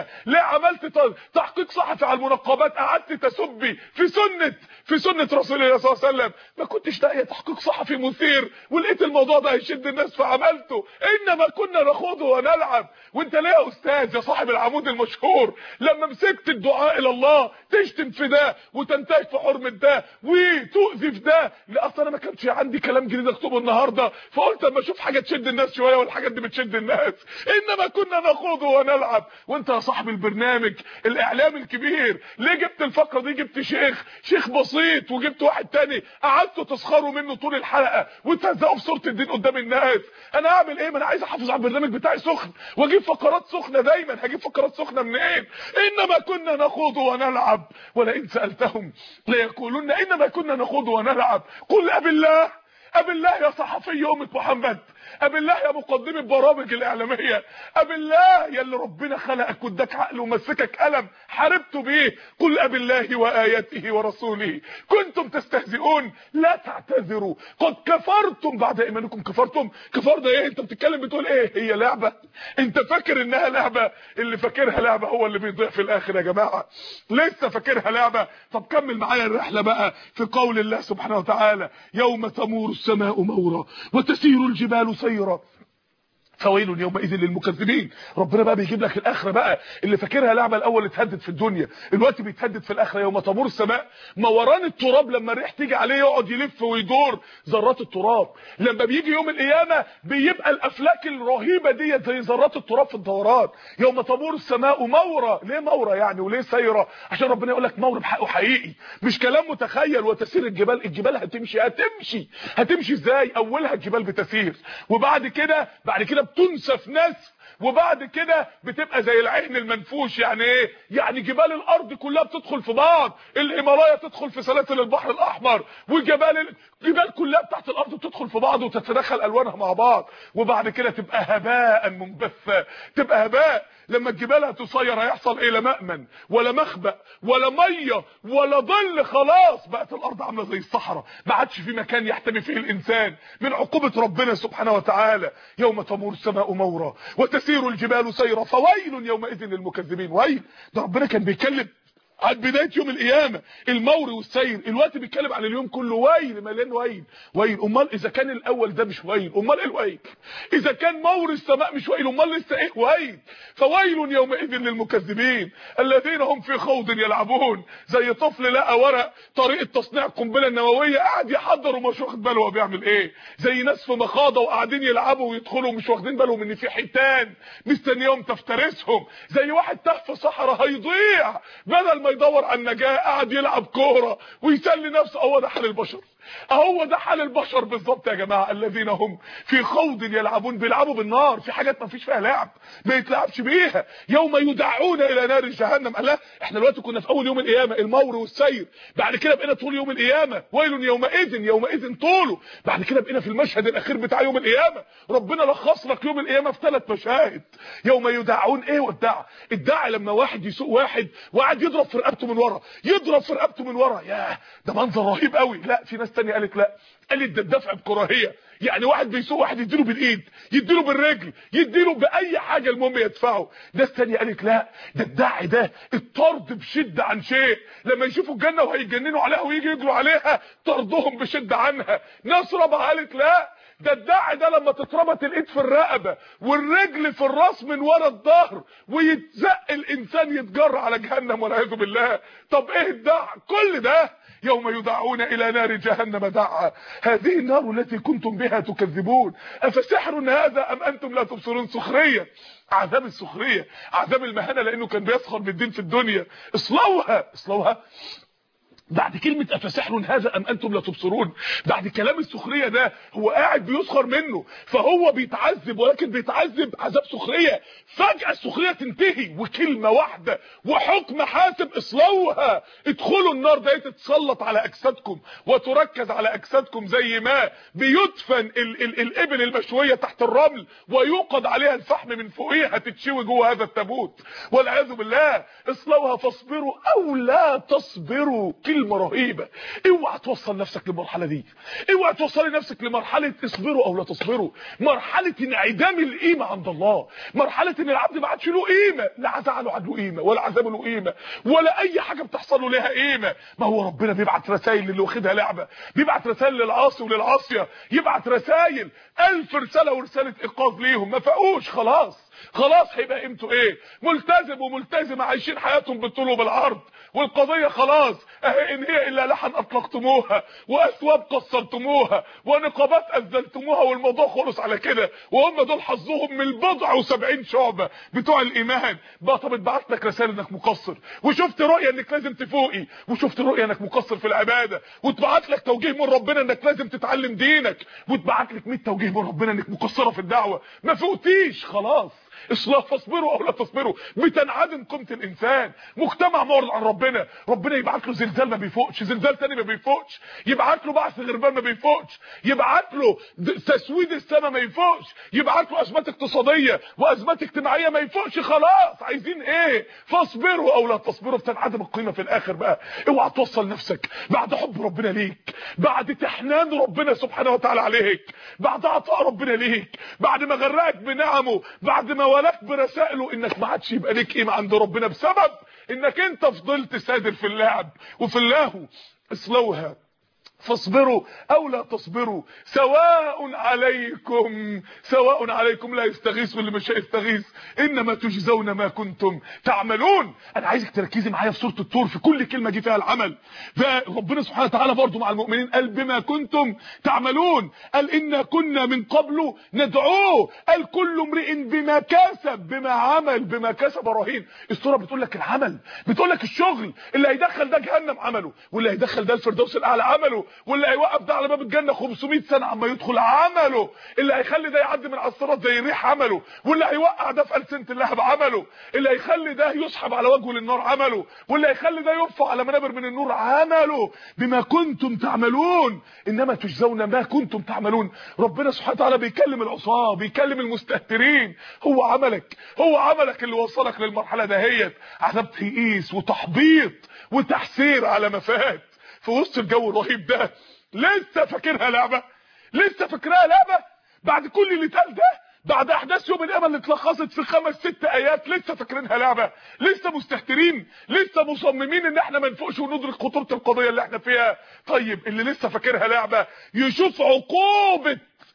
ليه عملت تحقيق صحفي على المنقبات، قعدت تسبي في سنه رسول الله صلى الله عليه وسلم، ما كنتش لاقي تحقيق صحفي مثير ولقيت الموضوع ده هيشد الناس فعملته. انما كنا نخوض ونلعب. وانت ليه يا استاذ يا صاحب العمود المشهور لما مسكت الدعاء الى الله تشتم في ده وتنتهك في حرمه ده وتؤذي في ده؟ لا اصل انا ما كانش عندي كلام جديد اكتبه النهارده، فقلت اما اشوف حاجه تشد الناس شويه والحاجات دي بتشد الناس. انما كنا نخوض ونلعب. وانت يا صاحب البرنامج الاعلام الكبير ليه جبت الفقره دي؟ جبت شيخ بسيط وجبت واحد تاني قعدتوا تسخروا منه طول الحلقه وتهزقوا في صوره الدين قدام الناس. انا اعمل ايه؟ ما انا عايز احافظ على البرنامج بتاعي سخن واجيب فقرات سخنه دايما. هجيب فقرات سخنه منين؟ انما كنا نخوض ونلعب ولئن سالتهم ليقولن انما كنا نخوض ونلعب. قل أبالله يا صحفي أمة محمد، أبالله يا مقدم البرامج الإعلامية، أبالله يا اللي ربنا خلقك واداك عقل ومسكك قلم حاربته بيه، قل أبالله وآياته ورسوله كنتم تستهزئون لا تعتذروا قد كفرتم بعد إيمانكم. كفار ده إيه؟ أنت بتتكلم بتقول إيه؟ هي لعبة؟ أنت فاكر إنها لعبة؟ اللي فاكرها لعبة هو اللي بيضيع في الآخر يا جماعة. لسه فاكرها لعبة؟ طب كمل معايا الرحلة بقى في قول الله سبحانه وتعالى يوم تمور السماء مورا وتسير الجبال سيرا فويل يومئذ للمكذبين. ربنا بقى بيجيب لك الاخره بقى. اللي فاكرها لعبه الاول اتهدد في الدنيا، دلوقتي بيتهدد في الاخره. يوم تمور السماء موران التراب، لما الريح تيجي عليه يقعد يلف ويدور ذرات التراب. لما بيجي يوم القيامه بيبقى الافلاك الرهيبه ديت زي ذرات التراب في الدوران. يوم تمور السماء مورا. ليه مورا يعني وليه سيره؟ عشان ربنا يقول لك مور بحقه حقيقي مش كلام متخيل. وتسير الجبال هتمشي ازاي؟ اولها الجبال بتسير وبعد كده بتنسف نسف وبعد كده بتبقى زي العهن المنفوش. يعني ايه؟ يعني جبال الارض كلها بتدخل في بعض، الهيمالايا تدخل في سلاسل البحر الاحمر والجبال كلها بتاعت الارض بتدخل في بعض وتتداخل الوانها مع بعض وبعد كده تبقى هباء منبثا. تبقى هباء. لما الجبال هتصير هيحصل ايه؟ لا مأمن ولا مخبأ ولا ميه ولا ظل. خلاص بقت الارض عامله زي الصحراء، ما عادش في مكان يحتمي فيه الانسان من عقوبه ربنا سبحانه وتعالى. يوم تمور السماء مورا وتسير الجبال سيرا فويل يومئذ للمكذبين. ويل ده ربنا كان بيتكلم عن بدايه يوم القيامه المور والسير، الوقت بيتكلم عن اليوم كله. ويل مليان ويل. امال اذا كان الاول ده مش ويل امال ايه الويل؟ اذا كان مور السماء مش ويل امال لسه ايه ويل؟ فويل يومئذ للمكذبين الذين هم في خوض يلعبون. زي طفل لقى ورق طريقه تصنيع القنبله النوويه قاعد يحضر ومش واخد باله هو بيعمل ايه. زي ناس في مخاضه وقاعدين يلعبوا ويدخلوا مش واخدين بالهم ان في حيتان مستنيهم تفترسهم. زي واحد تاه في صحراء هيضيع، بدل ما يدور على النجاه قاعد يلعب كوره ويسلي نفسه. هو ده حال البشر بالظبط يا جماعه. الذين هم في خوض يلعبون. بيلعبوا بالنار، في حاجات ما فيش فيها لعب ما يتلعبش بيها. يوم يدعون الى نار جهنم. الله، احنا دلوقتي كنا في اول يوم القيامه المور والسير، بعد كده بقينا طول يوم القيامه ويل يومئذ طوله، بعد كده بقينا في المشهد الاخير بتاع يوم القيامه. ربنا لخص لك يوم القيامه في 3 مشاهد. يوم يدعون. ايه الدع لما واحد يسوق واحد وقعد يضرب في رقبته من ورا. ياه ده منظر رهيب قوي. لا، في ناس تانية قالت لا، قالت ده الدفع بكراهيه. يعني واحد بيسوق واحد يديله بالايد، يديله بالرجل، يديله باي حاجه المهم يدفعه. ناس تانية قالت لا، ده الدع ده الطرد بشده عن شيء. لما يشوفوا الجنه وهيتجننوا عليها ويجي يجروا عليها طردهم بشده عنها. ناس رابعه قالت لا، ده الدع ده لما تتربط الايد في الرقبه والرجل في الراس من ورا الظهر ويتزق الانسان يتجر على جهنم والعياذ بالله. طب ايه الدع؟ كل ده يوم يدعون الى نار جهنم دعا هذه النار التي كنتم بها تكذبون افسحر هذا ام انتم لا تبصرون. سخريه، عذاب السخريه، عذاب المهانه، لانه كان بيسخر بالدين في الدنيا. اصلوها بعد كلمة أفسحر هذا أم أنتم لا تبصرون. بعد كلام السخرية ده هو قاعد بيسخر منه، فهو بيتعذب، ولكن بيتعذب عذاب سخرية. فجأة السخرية تنتهي وكلمة واحدة وحكم حاسب. اصلوها، ادخلوا النار دي تتسلط على أجسادكم وتركز على أجسادكم زي ما بيدفن الإبل المشوية تحت الرمل ويوقد عليها الفحم من فوقيها تتشوي جوه هذا التابوت والعياذ بالله. اصلوها فاصبروا أو لا تصبروا. كلمة كلمه رهيبه. اوعى توصل نفسك للمرحله دي، اوعى توصلي نفسك لمرحله اصبروا او لا تصبروا، مرحله انعدام القيمه عند الله، مرحله ان العبد ما عادش له قيمه، لا زعله عنده قيمه ولا عذابه له قيمه ولا اي حاجه بتحصل له ليها قيمه. ما هو ربنا بيبعت رسائل للي واخدها لعبه، بيبعت رسائل للعاصي وللعاصيه، يبعت رسائل 1000 رساله ورساله انقاذ ليهم، ما فاقوش خلاص هيبقى قيمته ايه؟ ملتزم وملتزمه عايشين حياتهم بالطول وبالعرض، والقضيه خلاص اهي ان هي الا لحن اطلقتموها واثواب قصرتموها ونقابات اذلتموها، والموضوع خلص على كده، وهم دول حظهم من البضع و70 شعبه بتوع الايمان. بقى طب اتبعت لك رساله انك مقصر، وشفت رؤيه انك لازم تفوقي، وشفت رؤيه انك مقصر في العباده، واتبعت لك توجيه من ربنا انك لازم تتعلم دينك، واتبعت لك 100 توجيه من ربنا انك مقصره في الدعوه، ما فوقتيش خلاص. اصلاح فاصبروا او لا تصبروا، بتنعدم قيمه الانسان. مجتمع معرض عن ربنا يبعت له زلزال ما بيفوقش، زلزال تاني ما بيفوقش، يبعت له بعث غربان ما بيفوقش، يبعت له تسويد السماء ما يفوقش، يبعت له ازمات اقتصاديه وازمات اجتماعيه ما يفوقش. خلاص عايزين ايه؟ فاصبروا او لا تصبروا، بتنعدم القيمه في الاخر. بقى اوعى توصل نفسك بعد حب ربنا ليك، بعد تحنان ربنا سبحانه وتعالى عليك، بعد عطاء ربنا ليك، بعد ما غرقك بنعمه، بعد ما ولاك برسائله، انك ما عادش يبقى ليك قيمه عند ربنا بسبب انك انت فضلت سادر في اللعب وفي اللهو. اصلوها فاصبروا او لا تصبروا سواء عليكم لا يستغيث واللي مش هيستغيث، انما تجزون ما كنتم تعملون. انا عايزك تركزي معايا في سوره الطور، في كل كلمه جه فيها العمل. ربنا سبحانه وتعالى برضو مع المؤمنين قال بما كنتم تعملون، قال إنا كنا من قبل ندعوه، قال كل امرئ بما كسب، بما عمل بما كسب رهين. السوره بتقول لك العمل، بتقول لك الشغل، اللي هيدخل ده جهنم عمله، واللي هيدخل ده الفردوس الاعلى عمله، واللي هيوقف ده على باب الجنه 500 سنه عما يدخل عمله، اللي هيخلي ده يعدي من على الصراط زي الريح عمله، واللي هيوقع ده في ألسنة اللهب عمله، اللي هيخلي ده يسحب على وجهه للنار عمله، واللي هيخلي ده يرفع على منابر من النور عمله. بما كنتم تعملون انما تجزون ما كنتم تعملون. ربنا سبحانه وتعالى بيكلم العصاه، بيكلم المستهترين. هو عملك اللي وصلك للمرحله دهيت، عذاب تيئيس وتحبيط وتحسير على ما فات في وسط الجو الرهيب ده. لسه فاكرها لعبه؟ بعد كل اللي اتقال ده، بعد احداث يوم القيامه اللي اتلخصت في 5 6 ايات، لسه فاكرينها لعبه؟ لسه مستهترين؟ لسه مصممين ان احنا ما نفوقش وندرك خطوره القضيه اللي احنا فيها؟ طيب اللي لسه فاكرها لعبه يشوف عقوبه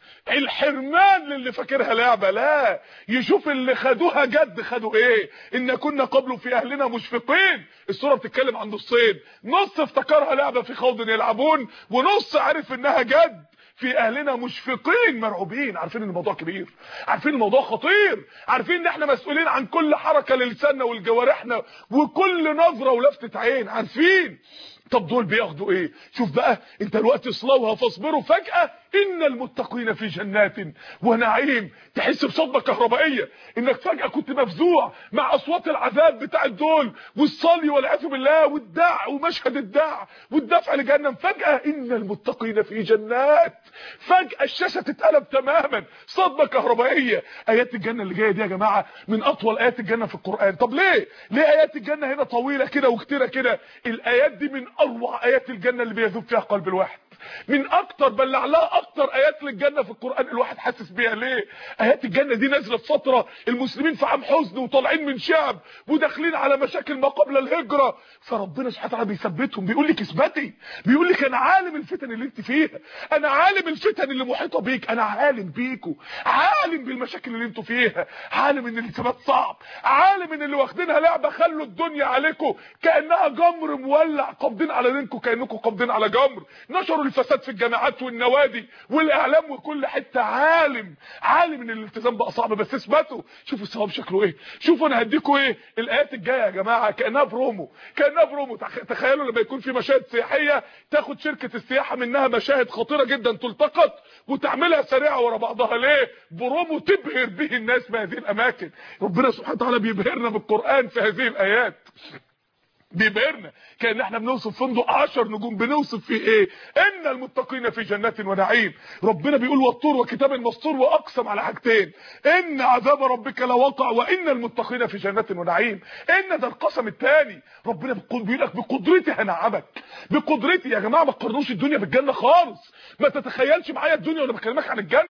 الحرمان للي فاكرها لعبه، لا يشوف اللي خدوها جد خدوا ايه. ان كنا قبل في اهلنا مشفقين. السوره بتتكلم عن نصين، نص افتكرها لعبه في خوض يلعبون، ونص عارف انها جد في اهلنا مشفقين مرعوبين، عارفين ان الموضوع كبير، عارفين الموضوع خطير، عارفين ان احنا مسؤولين عن كل حركه للساننا والجوارحنا وكل نظره ولفته عين، عارفين. طب دول بياخدوا ايه؟ شوف بقى انت دلوقتي اصلوها فاصبروا، فجاه ان المتقين في جنات ونعيم. تحس بصدمه كهربائيه انك فجاه كنت مفزوع مع اصوات العذاب بتاع دول والصلي والعياذ بالله والدع ومشهد الدع والدفع لجهنم، فجاه ان المتقين في جنات، فجاه الشاشه تتقلب تماما، صدمه كهربائيه. ايات الجنه اللي جايه دي يا جماعه من اطول ايات الجنه في القران. طب ليه ايات الجنه هنا طويله كده وكتيره كده؟ الايات دي من اروع ايات الجنه اللي بيذوب فيها قلب الواحد، من اكتر بل لعلها اكتر ايات للجنه في القران الواحد حاسس بيها. ليه؟ ايات الجنه دي نازله في فتره المسلمين في عام حزن وطالعين من شعب وداخلين على مشاكل ما قبل الهجره، فربنا سبحانه وتعالى بيثبتهم، بيقول لك اثبتي، بيقول لك انا عالم الفتن اللي انت فيها، انا عالم الفتن اللي محيطه بيك، انا عالم بيكوا، عالم بالمشاكل اللي انتوا فيها، عالم ان الثبات صعب، عالم ان اللي واخدينها لعبه خلوا الدنيا عليكم كانها جمر مولع، قابضين على دينكم كانكم قابضين على جمر، نشروا الفساد في الجامعات والنوادي والاعلام وكل حته. عالم ان الالتزام بقى صعب، بس اثبتوا. شوفوا الثواب شكله ايه، شوفوا انا هديكوا ايه. الايات الجايه يا جماعه كانها برومو. تخيلوا لما يكون في مشاهد سياحيه، تاخد شركه السياحه منها مشاهد خطيره جدا تلتقط وتعملها سريعه ورا بعضها. ليه؟ برومو تبهر به الناس بهذه الاماكن. ربنا سبحانه وتعالى بيبهرنا بالقران في هذه الايات. بيبهرنا كأن احنا بنوصف فندق 10 نجوم. بنوصف فيه ايه؟ ان المتقين في جنات ونعيم. ربنا بيقول والطور وكتاب مسطور، واقسم على حاجتين، ان عذاب ربك لواقع وان المتقين في جنات ونعيم. ان ده القسم الثاني. ربنا بيقول لك بقدرتي هنعمك، بقدرتي. يا جماعه ما تقارنوش الدنيا بالجنه خالص. ما تتخيلش معايا الدنيا وانا بكلمك عن الجنه.